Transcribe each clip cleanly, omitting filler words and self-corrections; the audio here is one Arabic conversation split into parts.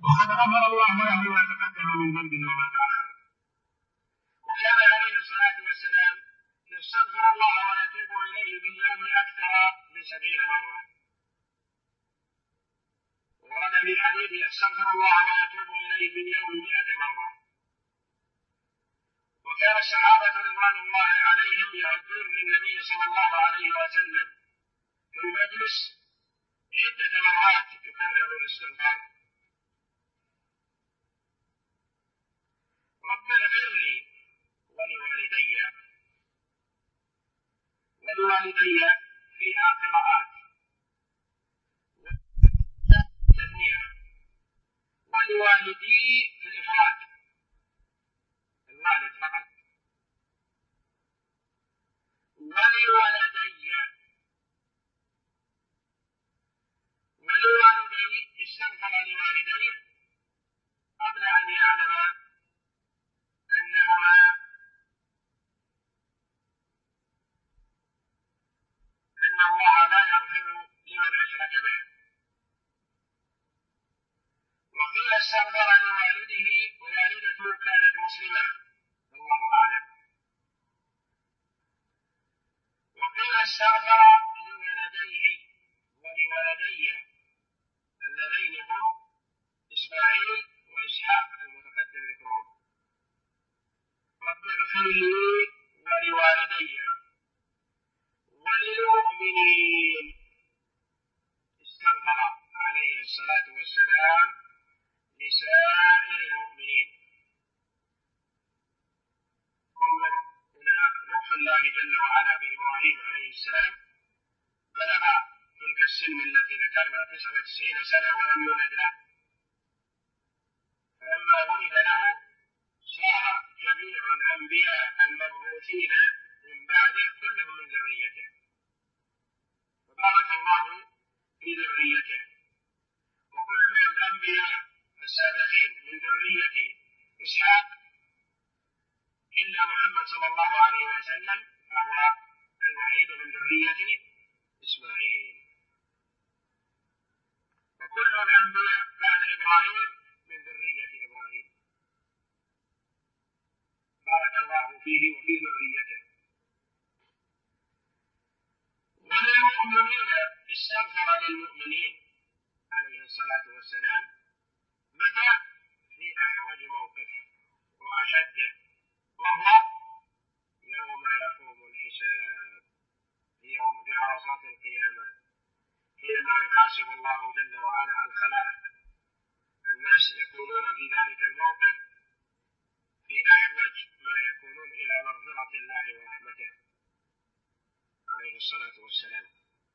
وقد غفر الله له ما تقدم من ذنبه وما تأخر. وكان عليه الصلاة والسلام يستغفر الله ويتوب إليه باليوم أكثر من 70 مرة. ورد في حديث يستغفر الله ويتوب إليه باليوم 100 مرة. وكان الصحابة رضوان الله عليهم يعدون للنبي صلى الله عليه وسلم في المجلس عدة مرات يكرر الاستغفار: رب اغفر لي ولوالدي فيها قراءات والتثنية، ولوالدي في الإفراد الوالد فقط، ولوالدي استغفر لوالديه قبل أن يعلم أن الله لا يغفر لمن أشرك به. وقيل استغفر لوالده ووالدته كانت مسلمة والله أعلم. وقيل استغفر لولديه ولولدي اللذين هم إسماعيل وإسحاق المتقدم ذكرهم: رب اغفر لي ولوالدي وللمؤمنين. استغفر عليه الصلاة والسلام لسائر المؤمنين. انظر إلى لطف الله جل وعلا بإبراهيم عليه السلام، بلغ تلك السن التي ذكرنا 99 سنة ولم يولد له، فلما ولد له صار جميع الأنبياء المبعوثين من بعده كلهم من ذريته، فبارك الله في ذريته. وكل الأنبياء السابقين من ذرية إسحاق إلا محمد صلى الله عليه وسلم فهو الوحيد من ذرية إسماعيل. وكل الأنبياء بعد إبراهيم من ذرية إبراهيم، بارك الله فيه وفي ذريته. وللمؤمنين استغفر للمؤمنين عليه الصلاة والسلام متى؟ في أحوج موقف وأشده، وهو يوم يقوم الحساب، في عرصات القيامة، حينما يحاسب الله جل وعلا الخلائق. الناس يكونون في ذلك الموقف في أحوج ما يكونون إلى مغفرة الله ورحمته عليه الصلاة والسلام.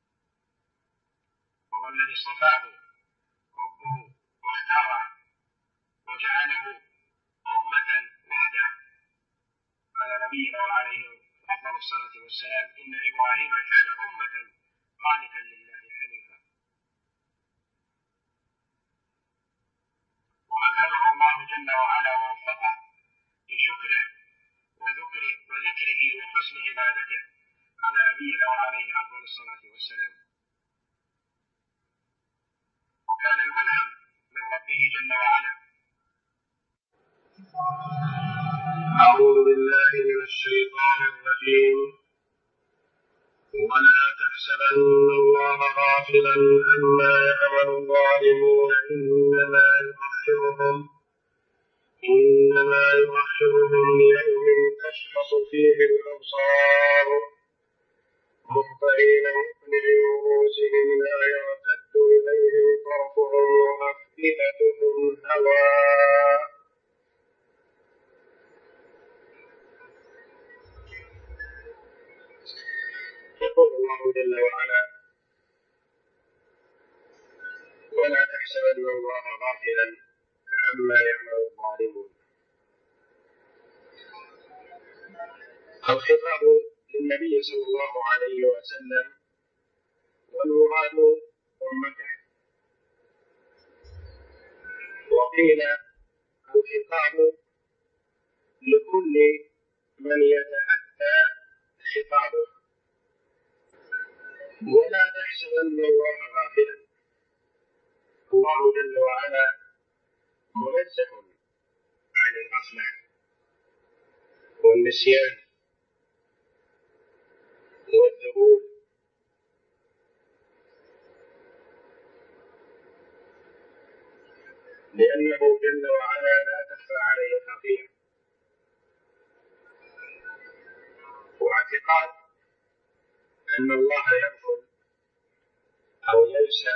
وهو الذي اصطفاه ربه واختاره وجعله أمة وحده. قال نبينا وعليه أفضل الصلاة والسلام: إن إبراهيم كان أمة قانتا لله حنيفا. وألهمه الله جل وعلا ووفقه لشكره وذكره وحسن عبادته على نبينا وعليه أفضل الصلاة والسلام. وكان الملهم من ربه جل وعلا. أعوذ بالله من الشيطان الرجيم. ولا تحسبن الله غافلا عما يعمل الظالمون إنما يؤخرهم ليوم تشخص فيه الأبصار مهطعين مقنعي رؤوسهم لا يرتد إليهم طرفهم وأفئدتهم هواء. يقول الله جل وعلا: ولا تحسبن الله غافلا عما يعمل الظالمون. الخطاب للنبي صلى الله عليه وسلم والمراد أمته. وقيل الخطاب لكل من يتأتى خطابه. ولا تحسبن الله غافلا. الله جل وعلا منزه عن الغفلة والنسيان والذهول، لأنه جل وعلا لا تخفى عليه خافية. واعتقاد أن الله يغفل أو ينسى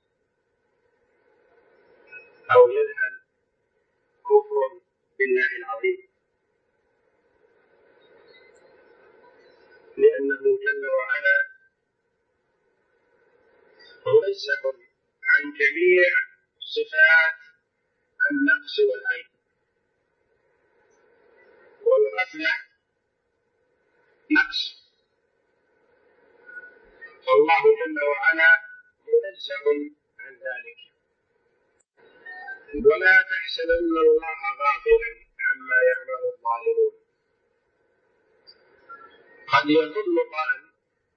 أو يذهل كفر بالله العظيم، لأنه جل وعلا منزه عن جميع صفات النقص والعيب، والغفلة نقص، والله جل وعلا منزه عن ذلك. ولا تحسبن الله غافلا عما يعمل الظالمون. قد يظن قائل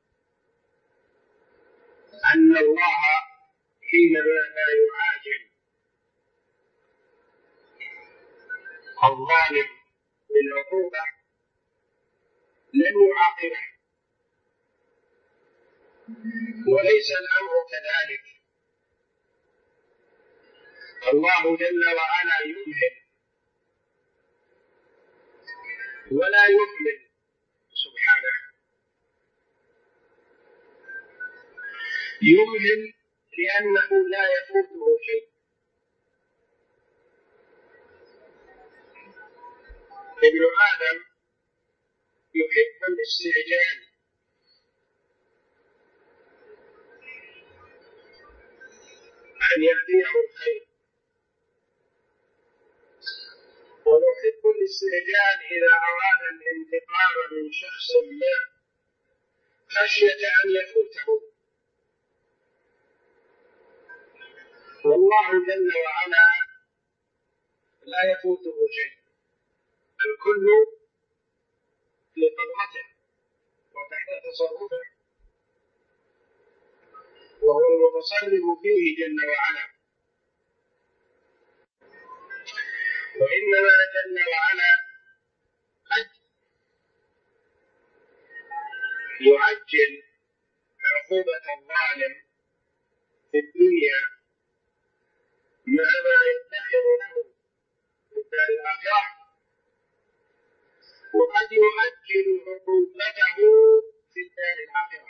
أن الله حينما لا يعاجل الظالم بالعقوبة لن يعاقبه، وليس الأمر كذلك. الله جل وعلا يمهل ولا يهمل سبحانه. يمهل لأنه لا يفوته شيء. ابن آدم يحب الاستعجال، أن يأتيه الخير، ونحب الاستعجال إذا أراد الانتقام من شخص ما خشية أن يفوته. والله جل وعلا لا يفوته شيء، الكل في قدرته وتحت تصرفه، وهو المتصرف فيه جل وعلا. وإنما جل وعلا قد يعجل عقوبة الظالم في الدنيا مع ما يدخر له في الدار الآخرة، وقد يؤجل عقوبته في الدار الآخرة،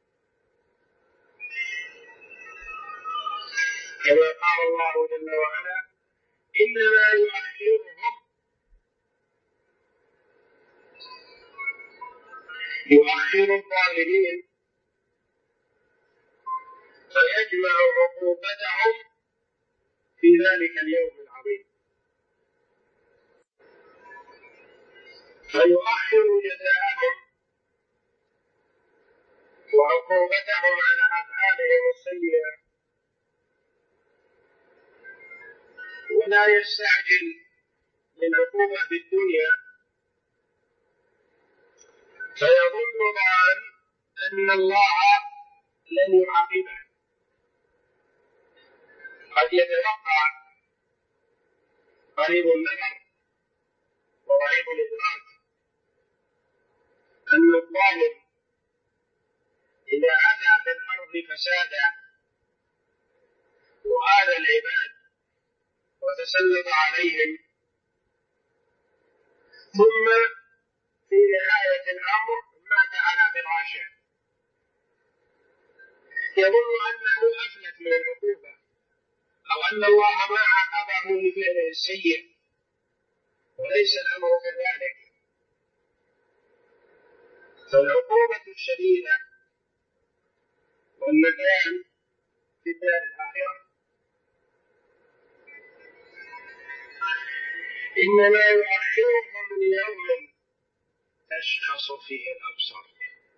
كما قال الله جل وعلا: إنما يؤخر الظالمين فيجمع عقوبتهم في ذلك اليوم العظيم، فيؤخر جزاءهم وعقوبتهم على أفعالهم السيئة، ولا يستعجل بالعقوبة في الدنيا، فيظن الظان أن الله لن يعاقبه. قد يتوقع قريب النظر وضعيف الإدراك أن الظالم إذا أتى في الأرض فسادا وآذى العباد وتسلط عليهم، ثم في نهاية الأمر مات على فراشه، يظن أنه أفلت من العقوبة، أو أن الله ما عاقبه لفعله السيء، وليس الأمر كذلك. فالعقوبة الشديدة والنكال في الدار الآخرة، إنما يؤخرهم ليوم تشخص فيه الأبصار،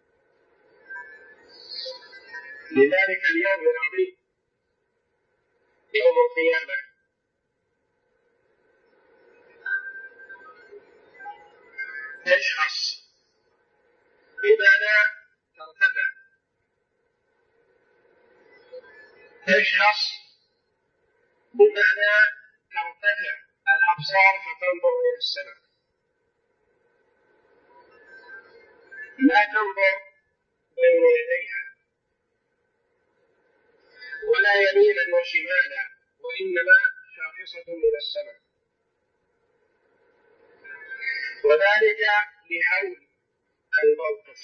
لذلك اليوم العظيم يوم القيامة تشخص بمعنى ترتفع، تشخص بمعنى ترتفع، الأبصار فتنظر إلى السماء، لا تنظر بين يديها ولا يمينا وشمالا، وإنما شاخصة إلى السماء، وذلك لهول الموقف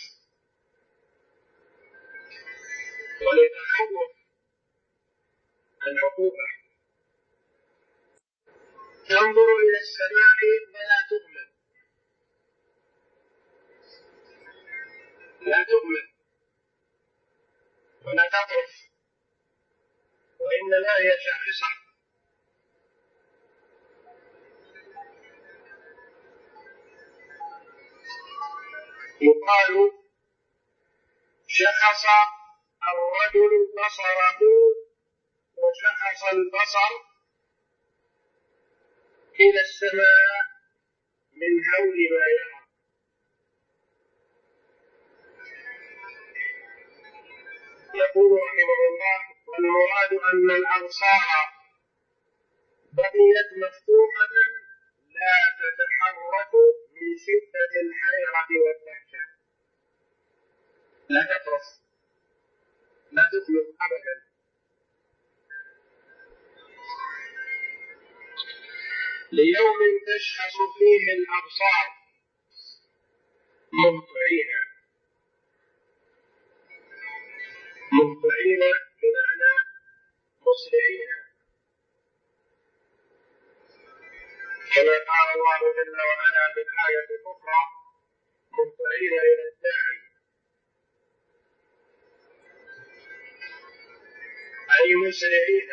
ولتخوف العقوبة. تنظر إلى السماء ولا تؤمن، لا تؤمن ولا تطرف، وإنما هي شاخصة. يقال شخص الرجل بصره وشخص البصر إلى السماء من هول ما يرى. يقول رحمه الله: والمراد أن الأبصار بقيت مفتوحة لا تتحرك من شدة الحيرة والدهشة، لا تطرف، لا تطلق أبدا. ليوم تشخص فيه الأبصار مهطعين بمعنى مسرعين، كما قال الله جل وعلا في الآية الأخرى: مهطعين إلى الداعي، أي مسرعين.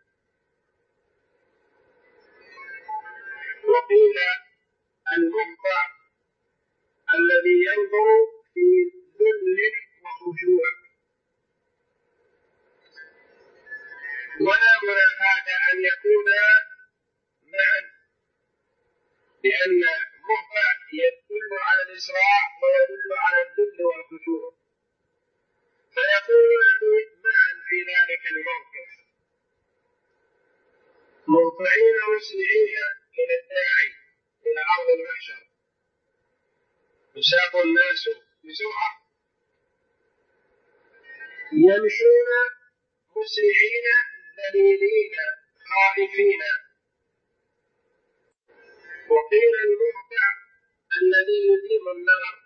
وقيل المهطع الذي ينظر في ذل وخشوع. ولا منافاة أن يكون معا، لأن مهطع يدل على الإسراع ويدل على الذل والخشوع، فيكونان معا في ذلك الموقف، مهطعين مسرعين إلى الداعي، إلى أرض المحشر، يساق الناس بسرعة، يمشون مسرعين ذليلين خائفين. وقيل المهطع الذي يديم النظر،